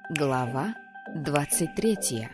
Глава 23.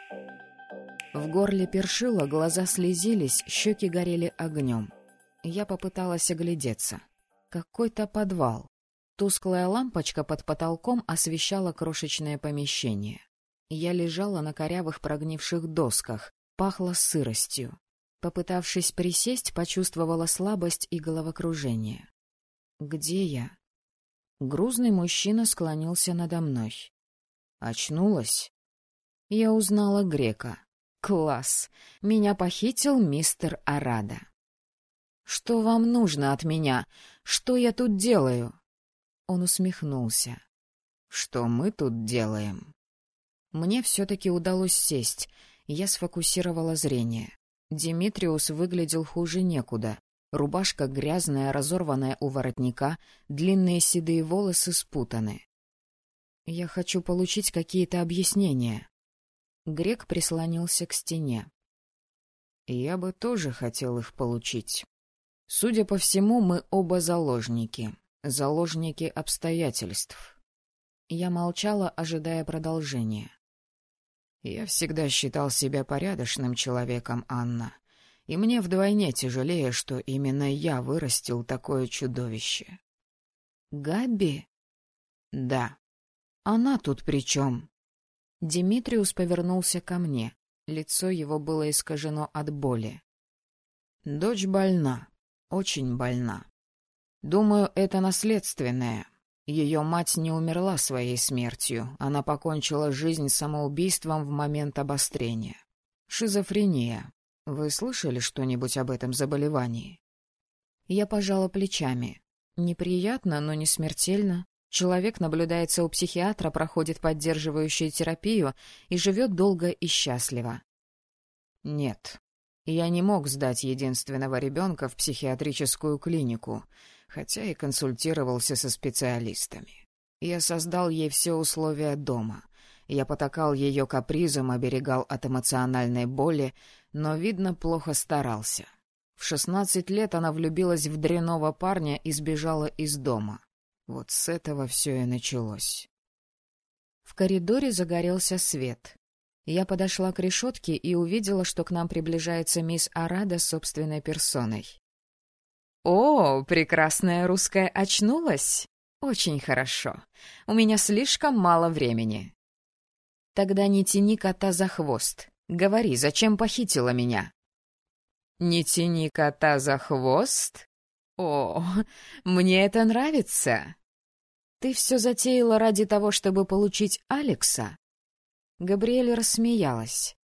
В горле першило, глаза слезились, щеки горели огнем. Я попыталась оглядеться. Какой-то подвал. Тусклая лампочка под потолком освещала крошечное помещение. Я лежала на корявых прогнивших досках, пахло сыростью. Попытавшись присесть, почувствовала слабость и головокружение. Где я? Грузный мужчина склонился надо мной. Очнулась? Я узнала грека. Класс! Меня похитил мистер Арада. «Что вам нужно от меня? Что я тут делаю?» Он усмехнулся. «Что мы тут делаем?» Мне все-таки удалось сесть. Я сфокусировала зрение. Димитриус выглядел хуже некуда. Рубашка грязная, разорванная у воротника, длинные седые волосы спутаны. «Я хочу получить какие-то объяснения». Грек прислонился к стене. «Я бы тоже хотел их получить. Судя по всему, мы оба заложники. Заложники обстоятельств». Я молчала, ожидая продолжения. «Я всегда считал себя порядочным человеком, Анна, и мне вдвойне тяжелее, что именно я вырастил такое чудовище». «Габи?» «Да». «Она тут при чем?» Димитриус повернулся ко мне. Лицо его было искажено от боли. «Дочь больна, очень больна. Думаю, это наследственное. Ее мать не умерла своей смертью, она покончила жизнь самоубийством в момент обострения. Шизофрения. Вы слышали что-нибудь об этом заболевании?» Я пожала плечами. Неприятно, но не смертельно. Человек наблюдается у психиатра, проходит поддерживающую терапию и живет долго и счастливо. Нет, я не мог сдать единственного ребенка в психиатрическую клинику, хотя и консультировался со специалистами. Я создал ей все условия дома. Я потакал ее капризам, оберегал от эмоциональной боли, но, видно, плохо старался. В 16 лет она влюбилась в дрянного парня и сбежала из дома. Вот с этого все и началось. В коридоре загорелся свет. Я подошла к решетке и увидела, что к нам приближается мисс Арада собственной персоной. «О, прекрасная русская очнулась? Очень хорошо. У меня слишком мало времени». «Тогда не тяни кота за хвост. Говори, зачем похитила меня?» «Не тяни кота за хвост? О, мне это нравится. Ты все затеяла ради того, чтобы получить Алекса?» Габриэль рассмеялась.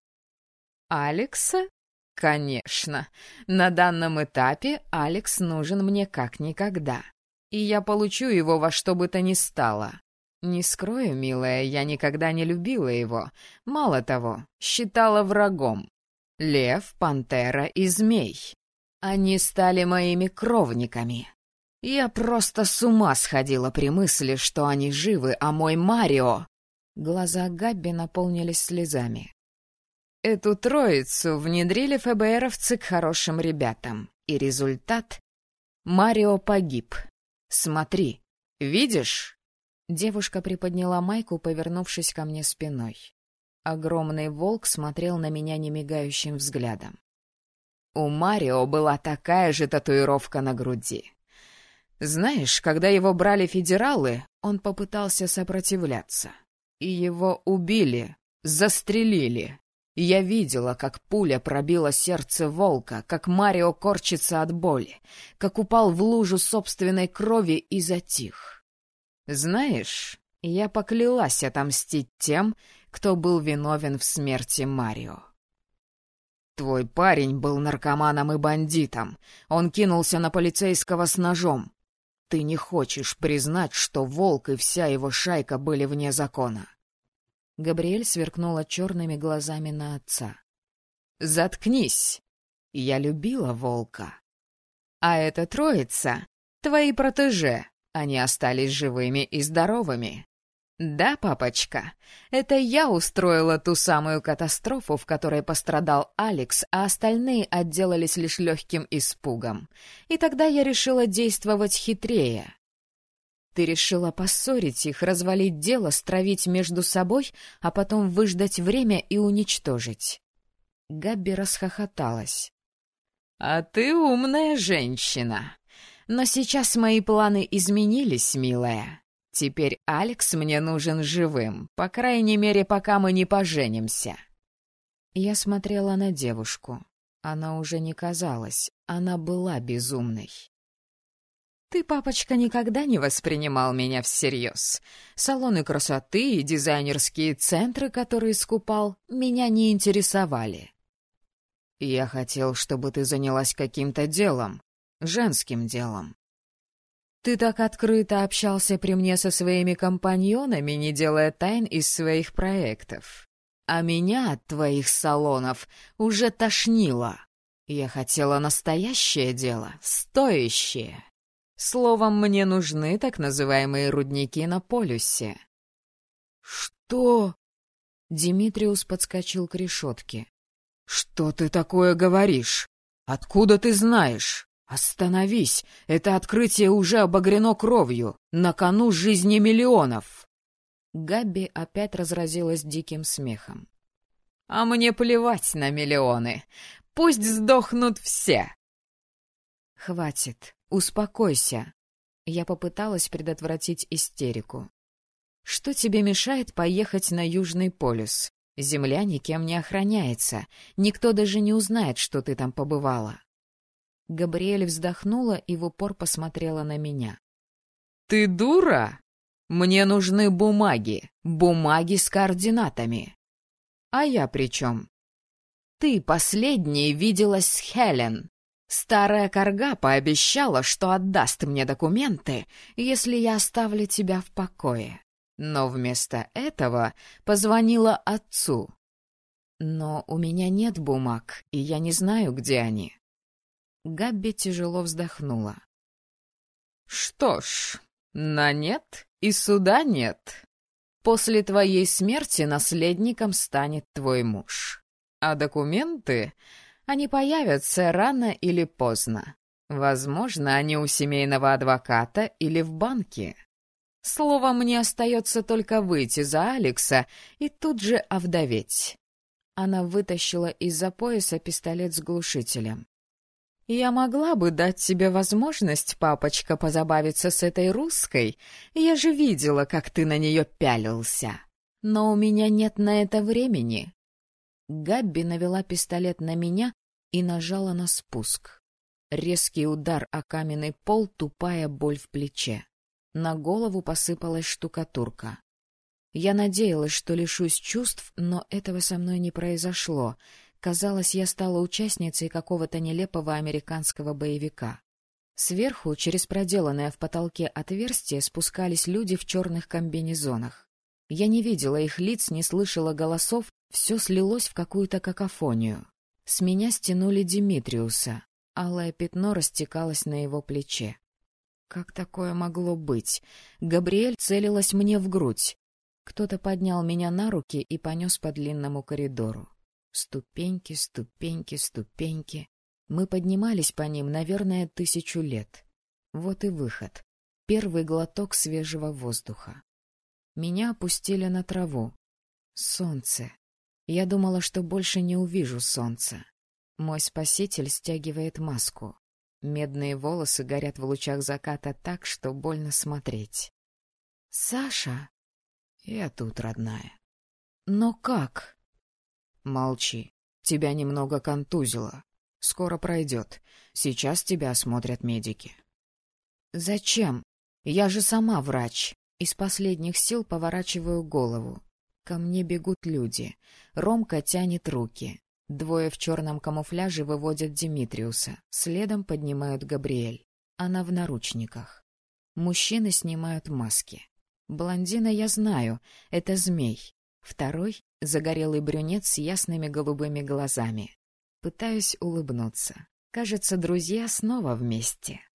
«Алекса? Конечно. На данном этапе Алекс нужен мне как никогда. И я получу его во что бы то ни стало. Не скрою, милая, я никогда не любила его. Мало того, считала врагом. Лев, пантера и змей. Они стали моими кровниками. Я просто с ума сходила при мысли, что они живы, а мой Марио...» Глаза Габби наполнились слезами. «Эту троицу внедрили ФБРовцы к хорошим ребятам. И результат... Марио погиб. Смотри, видишь?» Девушка приподняла майку, повернувшись ко мне спиной. Огромный волк смотрел на меня немигающим взглядом. У Марио была такая же татуировка на груди. Знаешь, когда его брали федералы, он попытался сопротивляться. И его убили, застрелили. Я видела, как пуля пробила сердце волка, как Марио корчится от боли, как упал в лужу собственной крови и затих. Знаешь, я поклялась отомстить тем, кто был виновен в смерти Марио. Твой парень был наркоманом и бандитом. Он кинулся на полицейского с ножом. Ты не хочешь признать, что Волк и вся его шайка были вне закона?» Габриэль сверкнула черными глазами на отца. «Заткнись! Я любила Волка. А эта троица — твои протеже. Они остались живыми и здоровыми. Да, папочка, это я устроила ту самую катастрофу, в которой пострадал Алекс, а остальные отделались лишь легким испугом. И тогда я решила действовать хитрее. Ты решила поссорить их, развалить дело, стравить между собой, а потом выждать время и уничтожить. Габби расхохоталась. «А ты умная женщина. Но сейчас мои планы изменились, милая. Теперь Алекс мне нужен живым, по крайней мере, пока мы не поженимся». Я смотрела на девушку. Она уже не казалась, она была безумной. «Ты, папочка, никогда не воспринимал меня всерьез. Салоны красоты и дизайнерские центры, которые скупал, меня не интересовали. Я хотел, чтобы ты занялась каким-то делом, женским делом. Ты так открыто общался при мне со своими компаньонами, не делая тайн из своих проектов. А меня от твоих салонов уже тошнило. Я хотела настоящее дело, стоящее. Словом, мне нужны так называемые рудники на полюсе». «Что?» Димитриус подскочил к решетке. «Что ты такое говоришь? Откуда ты знаешь? Остановись! Это открытие уже обогрено кровью. На кону жизни миллионов!» Габби опять разразилась диким смехом. «А мне плевать на миллионы. Пусть сдохнут все!» «Хватит, успокойся!» Я попыталась предотвратить истерику. «Что тебе мешает поехать на Южный полюс? Земля никем не охраняется. Никто даже не узнает, что ты там побывала». Габриэль вздохнула и в упор посмотрела на меня. «Ты дура? Мне нужны бумаги. Бумаги с координатами. А я при чем? Ты последней виделась с Хелен. Старая корга пообещала, что отдаст мне документы, если я оставлю тебя в покое. Но вместо этого позвонила отцу. Но у меня нет бумаг, и я не знаю, где они». Габби тяжело вздохнула. «Что ж, на нет и суда нет. После твоей смерти наследником станет твой муж. А документы, они появятся рано или поздно. Возможно, они у семейного адвоката или в банке. Словом, мне остается только выйти за Алекса и тут же овдоветь». Она вытащила из-за пояса пистолет с глушителем. «Я могла бы дать тебе возможность, папочка, позабавиться с этой русской. Я же видела, как ты на нее пялился. Но у меня нет на это времени». Габби навела пистолет на меня и нажала на спуск. Резкий удар о каменный пол, тупая боль в плече. На голову посыпалась штукатурка. Я надеялась, что лишусь чувств, но этого со мной не произошло. Казалось, я стала участницей какого-то нелепого американского боевика. Сверху, через проделанное в потолке отверстие, спускались люди в черных комбинезонах. Я не видела их лиц, не слышала голосов, все слилось в какую-то какофонию. С меня стянули Димитриуса. Алое пятно растекалось на его плече. Как такое могло быть? Габриэль целилась мне в грудь. Кто-то поднял меня на руки и понес по длинному коридору. Ступеньки, ступеньки, ступеньки. Мы поднимались по ним, наверное, 1000 лет. Вот и выход. Первый глоток свежего воздуха. Меня опустили на траву. Солнце. Я думала, что больше не увижу солнца. Мой спаситель стягивает маску. Медные волосы горят в лучах заката так, что больно смотреть. «Саша!» «Я тут, родная». «Но как?» «Молчи. Тебя немного контузило. Скоро пройдет. Сейчас тебя осмотрят медики». «Зачем? Я же сама врач». Из последних сил поворачиваю голову. Ко мне бегут люди. Ромка тянет руки. Двое в черном камуфляже выводят Димитриуса. Следом поднимают Габриэль. Она в наручниках. Мужчины снимают маски. Блондина я знаю. Это змей. Второй — загорелый брюнет с ясными голубыми глазами. Пытаюсь улыбнуться. Кажется, друзья снова вместе.